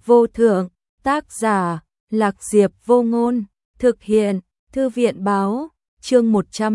vô thượng, tác giả, Lạc Diệp Vô Ngôn, thực hiện, Thư viện báo, chương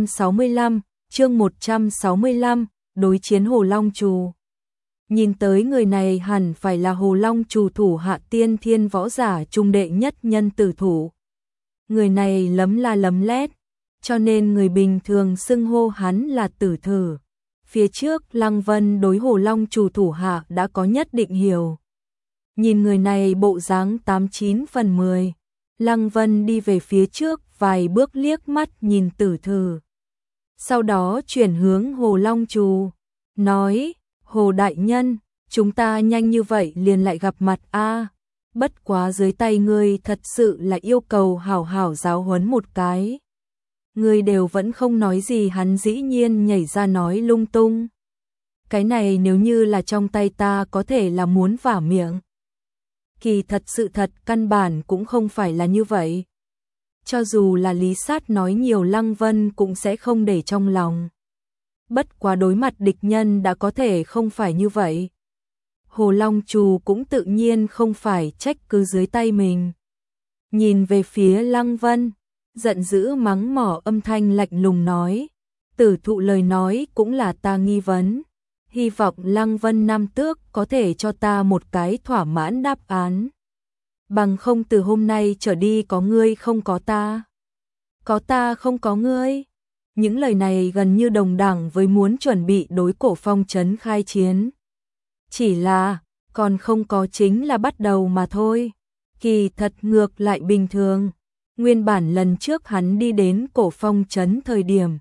165, đối chiến Hồ Long Trù. Nhìn tới người này hẳn phải là Hồ Long Trù thủ hạ tiên thiên võ giả trung đệ nhất nhân tử thủ. Người này lấm la lấm lét, cho nên người bình thường xưng hô hắn là tử thử. Phía trước Lăng Vân đối Hồ Long Trù thủ hạ đã có nhất định hiểu. Nhìn người này bộ dáng 89 phần 10, Lăng Vân đi về phía trước vài bước liếc mắt nhìn tử thử. Sau đó chuyển hướng Hồ Long Trù, nói, Hồ Đại Nhân, chúng ta nhanh như vậy liền lại gặp mặt a. Bất quá dưới tay ngươi thật sự là yêu cầu hảo hảo giáo huấn một cái. Ngươi đều vẫn không nói gì, hắn dĩ nhiên nhảy ra nói lung tung. Cái này nếu như là trong tay ta có thể là muốn vả miệng. Kỳ thật sự thật căn bản cũng không phải là như vậy. Cho dù là Lý Sát nói nhiều Lăng Vân cũng sẽ không để trong lòng. Bất quá đối mặt địch nhân đã có thể không phải như vậy. Hồ Long Trù cũng tự nhiên không phải trách cứ dưới tay mình. Nhìn về phía Lăng Vân, giận dữ mắng mỏ âm thanh lạnh lùng nói, tử thụ lời nói cũng là ta nghi vấn. Hy vọng Lăng Vân Nam Tước có thể cho ta một cái thỏa mãn đáp án. Bằng không từ hôm nay trở đi có ngươi không có ta. Có ta không có ngươi. Những lời này gần như đồng đẳng với muốn chuẩn bị đối Cổ Phong trấn khai chiến. Chỉ là, còn không có chính là bắt đầu mà thôi. Kỳ thật ngược lại bình thường. Nguyên bản lần trước hắn đi đến Cổ Phong trấn thời điểm,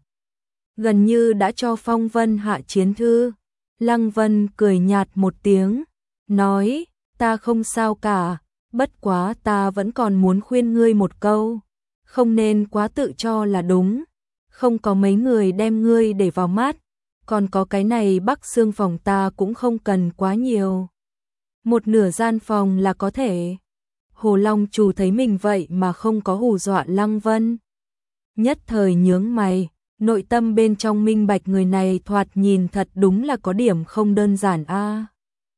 gần như đã cho Phong Vân hạ chiến thư. Lăng Vân cười nhạt một tiếng, nói, ta không sao cả, bất quá ta vẫn còn muốn khuyên ngươi một câu, không nên quá tự cho là đúng, không có mấy người đem ngươi để vào mắt, còn có cái này Bắc Xương phòng ta cũng không cần quá nhiều. Một nửa gian phòng là có thể. Hồ Long Trù thấy mình vậy mà không có hù dọa Lăng Vân. Nhất thời nhướng mày. Nội tâm bên trong minh bạch người này thoạt nhìn thật đúng là có điểm không đơn giản a.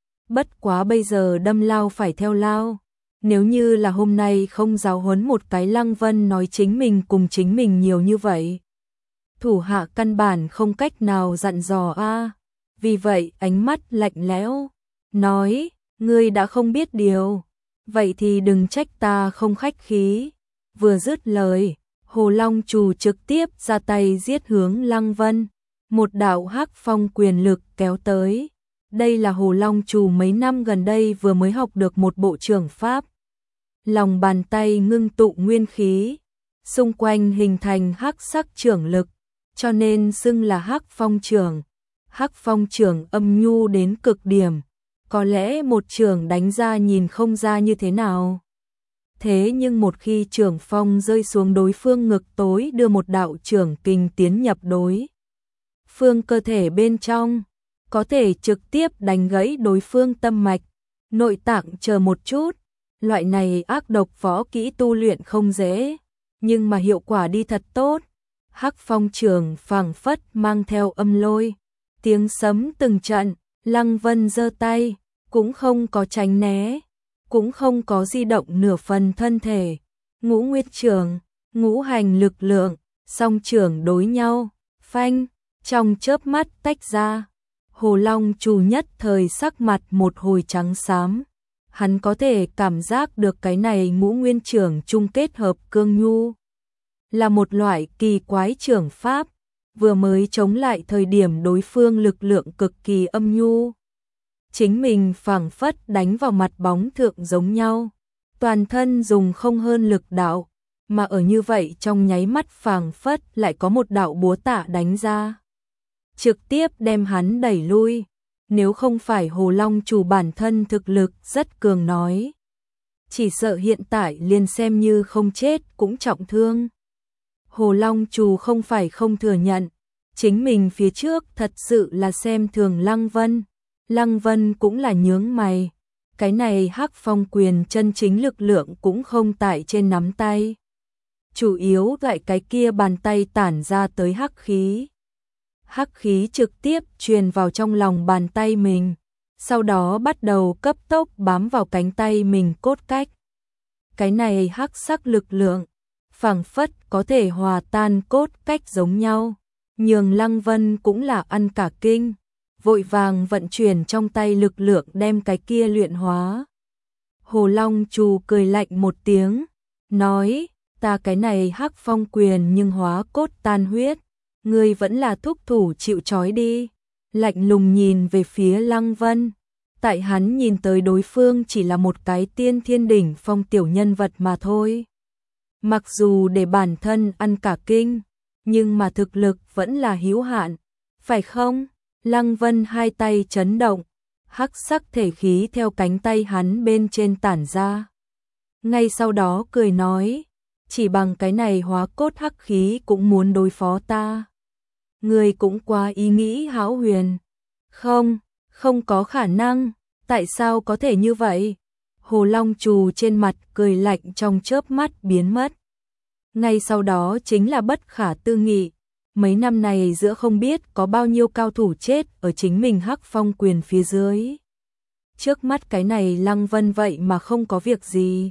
Bất quá bây giờ đâm lao phải theo lao. Nếu như là hôm nay không giáo huấn một cái, Lăng Vân nói chính mình cùng chính mình nhiều như vậy. Thủ hạ căn bản không cách nào dặn dò a. Vì vậy ánh mắt lạnh lẽo, nói, ngươi đã không biết điều. Vậy thì đừng trách ta không khách khí. Vừa dứt lời, Hồ Long Trù trực tiếp ra tay giết hướng Lăng Vân, một đạo hắc phong quyền lực kéo tới. Đây là Hồ Long Trù mấy năm gần đây vừa mới học được một bộ trưởng pháp. Lòng bàn tay ngưng tụ nguyên khí, xung quanh hình thành hắc sắc trưởng lực, cho nên xưng là hắc phong trưởng. Hắc phong trưởng âm nhu đến cực điểm, có lẽ một trưởng đánh ra nhìn không ra như thế nào. Thế nhưng một khi trưởng phong rơi xuống đối phương ngực tối, đưa một đạo trưởng kình tiến nhập đối phương cơ thể bên trong, có thể trực tiếp đánh gãy đối phương tâm mạch, nội tạng. Chờ một chút, loại này ác độc võ kỹ tu luyện không dễ, nhưng mà hiệu quả đi thật tốt. Hắc phong trưởng phảng phất mang theo âm lôi, tiếng sấm từng trận. Lăng Vân giơ tay, cũng không có tránh né, cũng không có di động nửa phần thân thể. Ngũ Nguyệt trưởng, ngũ hành lực lượng, song trưởng đối nhau, phanh, trong chớp mắt tách ra. Hồ Long Trù nhất thời sắc mặt một hồi trắng xám. Hắn có thể cảm giác được cái này ngũ nguyên trưởng chung kết hợp cương nhu, là một loại kỳ quái trưởng pháp. Vừa mới chống lại thời điểm đối phương lực lượng cực kỳ âm nhu, chính mình phảng phất đánh vào mặt bóng thượng giống nhau, toàn thân dùng không hơn lực đạo, mà ở như vậy trong nháy mắt phảng phất lại có một đạo búa tạ đánh ra, trực tiếp đem hắn đẩy lui. Nếu không phải Hồ Long Trù bản thân thực lực rất cường nói, chỉ sợ hiện tại liền xem như không chết cũng trọng thương. Hồ Long Trù không phải không thừa nhận, chính mình phía trước thật sự là xem thường Lăng Vân. Lăng Vân cũng là nhướng mày, cái này hắc phong quyền chân chính lực lượng cũng không tại trên nắm tay, chủ yếu tại cái kia bàn tay tản ra tới hắc khí. Hắc khí trực tiếp truyền vào trong lòng bàn tay mình, sau đó bắt đầu cấp tốc bám vào cánh tay mình cốt cách. Cái này hắc sắc lực lượng, phảng phất có thể hòa tan cốt cách giống nhau, nhường Lăng Vân cũng là ăn cả kinh, vội vàng vận chuyển trong tay lực lượng đem cái kia luyện hóa. Hồ Long Trù cười lạnh một tiếng, nói, ta cái này hắc phong quyền nhưng hóa cốt tan huyết, ngươi vẫn là thúc thủ chịu trói đi. Lạnh lùng nhìn về phía Lăng Vân, tại hắn nhìn tới đối phương chỉ là một cái tiên thiên đỉnh phong tiểu nhân vật mà thôi. Mặc dù để bản thân ăn cả kinh, nhưng mà thực lực vẫn là hữu hạn, phải không? Lăng Vân hai tay chấn động, hắc sắc thể khí theo cánh tay hắn bên trên tản ra. Ngay sau đó cười nói, chỉ bằng cái này hóa cốt hắc khí cũng muốn đối phó ta. Ngươi cũng quá ý nghĩ hão huyền. Không, không có khả năng, tại sao có thể như vậy? Hồ Long Trù trên mặt cười lạnh trong chớp mắt biến mất. Ngay sau đó chính là bất khả tư nghị, mấy năm này giữa không biết có bao nhiêu cao thủ chết ở chính mình hắc phong quyền phía dưới. Trước mắt cái này Lăng Vân vậy mà không có việc gì.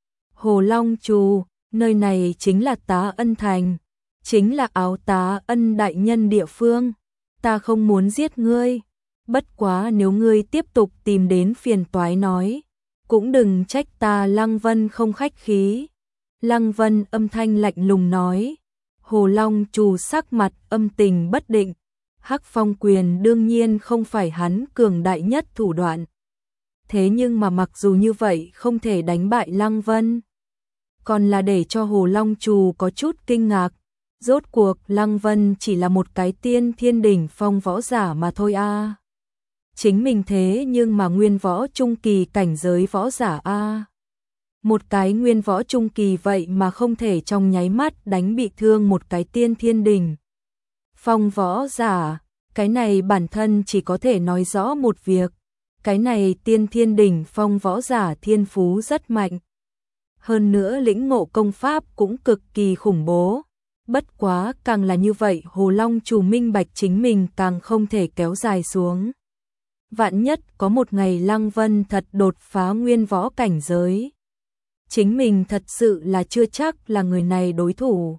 Hồ Long Trù, nơi này chính là Tá Ân Thành, chính là Áo Tá Ân đại nhân địa phương. Ta không muốn giết ngươi, bất quá nếu ngươi tiếp tục tìm đến phiền toái nói, cũng đừng trách ta. Lăng Vân không khách khí. Lăng Vân âm thanh lạnh lùng nói. Hồ Long Trù sắc mặt âm tình bất định, hắc phong quyền đương nhiên không phải hắn cường đại nhất thủ đoạn. Thế nhưng mà mặc dù như vậy không thể đánh bại Lăng Vân, còn là để cho Hồ Long Trù có chút kinh ngạc. Rốt cuộc Lăng Vân chỉ là một cái tiên thiên đỉnh phong võ giả mà thôi a. Chính mình thế nhưng mà nguyên võ trung kỳ cảnh giới võ giả a. Một cái nguyên võ trung kỳ vậy mà không thể trong nháy mắt đánh bị thương một cái tiên thiên đỉnh phong võ giả, cái này bản thân chỉ có thể nói rõ một việc, cái này tiên thiên đỉnh phong võ giả thiên phú rất mạnh. Hơn nữa lĩnh ngộ công pháp cũng cực kỳ khủng bố. Bất quá càng là như vậy Hồ Long Trù minh bạch chính mình càng không thể kéo dài xuống. Vạn nhất có một ngày Lăng Vân thật đột phá nguyên võ cảnh giới, chính mình thật sự là chưa chắc là người này đối thủ.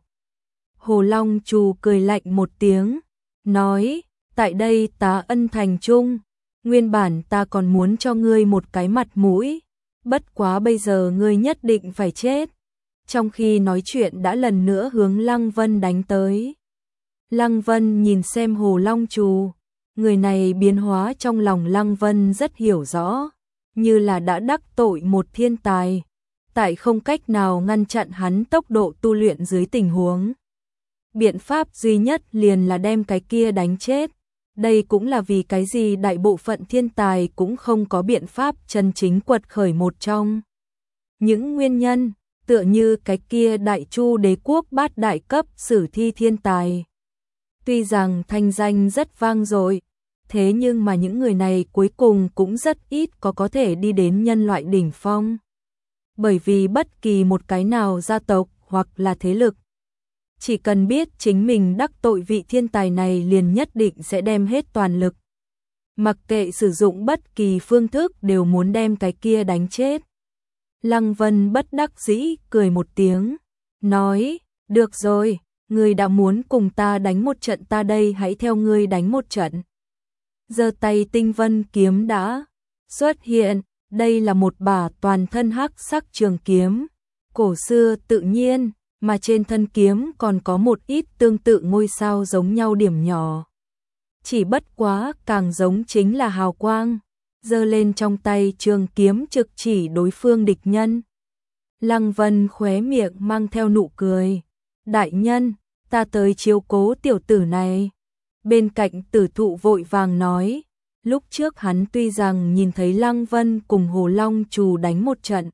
Hồ Long Trù cười lạnh một tiếng, nói, tại đây Tá Ân Thành Trung, nguyên bản ta còn muốn cho ngươi một cái mặt mũi, bất quá bây giờ ngươi nhất định phải chết. Trong khi nói chuyện đã lần nữa hướng Lăng Vân đánh tới. Lăng Vân nhìn xem Hồ Long Trù, người này biến hóa trong lòng Lăng Vân rất hiểu rõ, như là đã đắc tội một thiên tài, tại không cách nào ngăn chặn hắn tốc độ tu luyện dưới tình huống. Biện pháp duy nhất liền là đem cái kia đánh chết. Đây cũng là vì cái gì đại bộ phận thiên tài cũng không có biện pháp chân chính quật khởi một trong những nguyên nhân, tựa như cái kia Đại Chu đế quốc bát đại cấp sử thi thiên tài. Tuy rằng thanh danh rất vang dội, thế nhưng mà những người này cuối cùng cũng rất ít có thể đi đến nhân loại đỉnh phong. Bởi vì bất kỳ một cái nào gia tộc hoặc là thế lực, chỉ cần biết chính mình đắc tội vị thiên tài này liền nhất định sẽ đem hết toàn lực. Mặc kệ sử dụng bất kỳ phương thức đều muốn đem cái kia đánh chết. Lăng Vân bất đắc dĩ cười một tiếng, nói, được rồi, ngươi đã muốn cùng ta đánh một trận, ta đây hãy theo ngươi đánh một trận. Giơ tay tinh vân kiếm đã xuất hiện, đây là một bả toàn thân hắc sắc trường kiếm, cổ xưa tự nhiên, mà trên thân kiếm còn có một ít tương tự ngôi sao giống nhau điểm nhỏ. Chỉ bất quá càng giống chính là hào quang. Giơ lên trong tay trường kiếm trực chỉ đối phương địch nhân. Lăng Vân khóe miệng mang theo nụ cười. Đại nhân, ta tới chiếu cố tiểu tử này. Bên cạnh Tử Thụ vội vàng nói. Lúc trước hắn tuy rằng nhìn thấy Lăng Vân cùng Hồ Long Trù đánh một trận,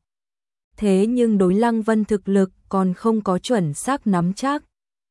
thế nhưng đối Lăng Vân thực lực còn không có chuẩn xác nắm chắc.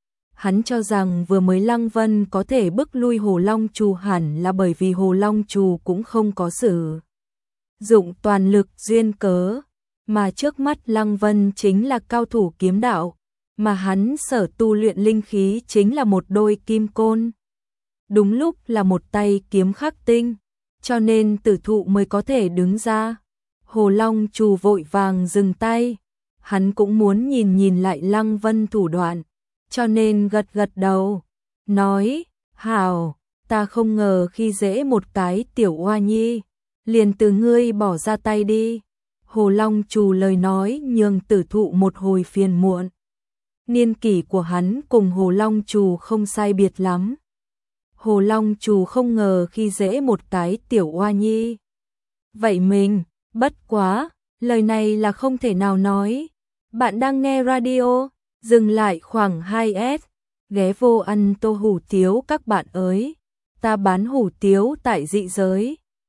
Hắn cho rằng vừa mới Lăng Vân có thể bức lui Hồ Long Trù hẳn là bởi vì Hồ Long Trù cũng không có sử dụng toàn lực duyên cớ, mà trước mắt Lăng Vân chính là cao thủ kiếm đạo, mà hắn sở tu luyện linh khí chính là một đôi kim côn. Đúng lúc là một tay kiếm khắc tinh, cho nên tử thụ mới có thể đứng ra. Hồ Long Trù vội vàng dừng tay, hắn cũng muốn nhìn lại Lăng Vân thủ đoạn, cho nên gật gật đầu, nói, hảo, ta không ngờ khi dễ một cái tiểu oa nhi, liền từ ngươi bỏ ra tay đi. Hồ Long Trù lời nói nhường tử thụ một hồi phiền muộn. Niên kỷ của hắn cùng Hồ Long Trù không sai biệt lắm. Hồ Long Trù không ngờ khi dễ một cái tiểu oa nhi. Vậy mình, bất quá, lời này là không thể nào nói. Bạn đang nghe radio, dừng lại khoảng 2S, ghé vô ăn tô hủ tiếu các bạn ơi. Ta bán hủ tiếu tại dị giới.